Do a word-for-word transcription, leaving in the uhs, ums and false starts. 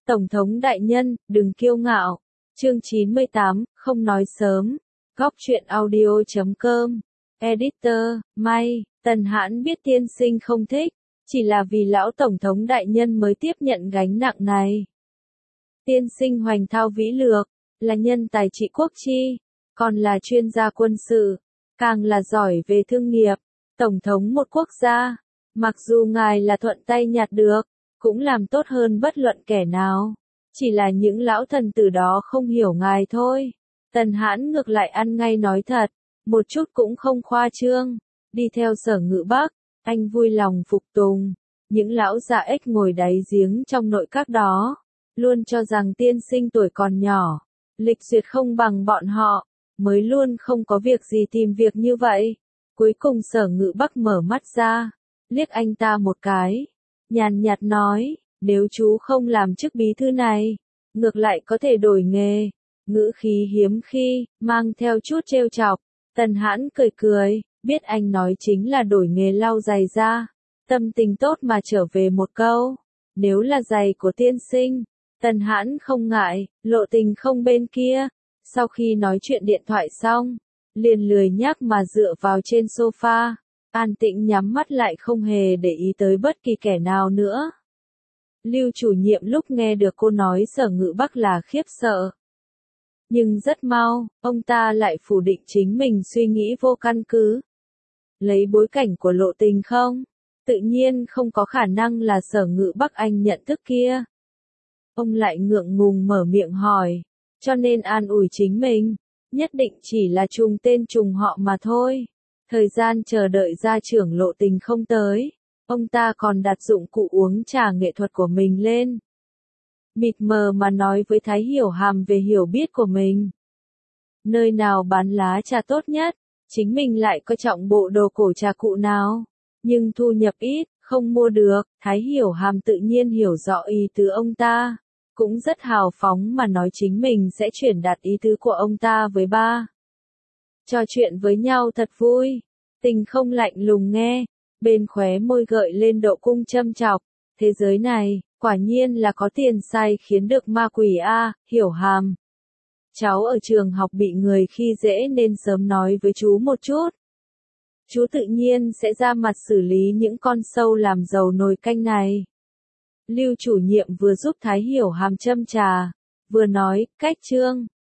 Tổng thống đại nhân, đừng kiêu ngạo. Chương chín mươi tám, không nói sớm. Góc truyện audio chấm com. Editor, May, Tần Hãn biết tiên sinh không thích, chỉ là vì lão tổng thống đại nhân mới tiếp nhận gánh nặng này. Tiên sinh hoành thao vĩ lược, là nhân tài trị quốc chi, còn là chuyên gia quân sự, càng là giỏi về thương nghiệp, tổng thống một quốc gia. Mặc dù ngài là thuận tay nhặt được, cũng làm tốt hơn bất luận kẻ nào. Chỉ là những lão thần tử đó không hiểu ngài thôi. Tần Hãn ngược lại ăn ngay nói thật, một chút cũng không khoa trương. Đi theo Sở Ngự Bắc, anh vui lòng phục tùng. Những lão già ếch ngồi đáy giếng trong nội các đó, luôn cho rằng tiên sinh tuổi còn nhỏ, lịch duyệt không bằng bọn họ, mới luôn không có việc gì tìm việc như vậy. Cuối cùng Sở Ngự Bắc mở mắt ra, liếc anh ta một cái, nhàn nhạt nói, nếu chú không làm chức bí thư này, ngược lại có thể đổi nghề. Ngữ khí hiếm khi, mang theo chút trêu chọc. Tần Hãn cười cười, biết anh nói chính là đổi nghề lau giày da. Tâm tình tốt mà trở về một câu, nếu là giày của tiên sinh, Tần Hãn không ngại, lộ tình không bên kia. Sau khi nói chuyện điện thoại xong, liền lười nhác mà dựa vào trên sofa, an tĩnh nhắm mắt lại không hề để ý tới bất kỳ kẻ nào nữa. Lưu chủ nhiệm lúc nghe được cô nói Sở Ngự Bắc là khiếp sợ. Nhưng rất mau, ông ta lại phủ định chính mình suy nghĩ vô căn cứ. Lấy bối cảnh của lộ tình không? Tự nhiên không có khả năng là Sở Ngự Bắc anh nhận thức kia. Ông lại ngượng ngùng mở miệng hỏi, cho nên an ủi chính mình, nhất định chỉ là trùng tên trùng họ mà thôi. Thời gian chờ đợi gia trưởng lộ tình không tới, ông ta còn đặt dụng cụ uống trà nghệ thuật của mình lên. Mịt mờ mà nói với Thái Hiểu Hàm về hiểu biết của mình. Nơi nào bán lá trà tốt nhất, chính mình lại coi trọng bộ đồ cổ trà cụ nào. Nhưng thu nhập ít, không mua được, Thái Hiểu Hàm tự nhiên hiểu rõ ý tứ ông ta. Cũng rất hào phóng mà nói chính mình sẽ chuyển đạt ý tứ của ông ta với ba. Trò chuyện với nhau thật vui, tình không lạnh lùng nghe, bên khóe môi gợi lên độ cung châm chọc. Thế giới này, quả nhiên là có tiền sai khiến được ma quỷ a, Hiểu Hàm. Cháu ở trường học bị người khi dễ nên sớm nói với chú một chút. Chú tự nhiên sẽ ra mặt xử lý những con sâu làm dầu nồi canh này. Lưu chủ nhiệm vừa giúp Thái Hiểu Hàm châm trà, vừa nói, cách chương.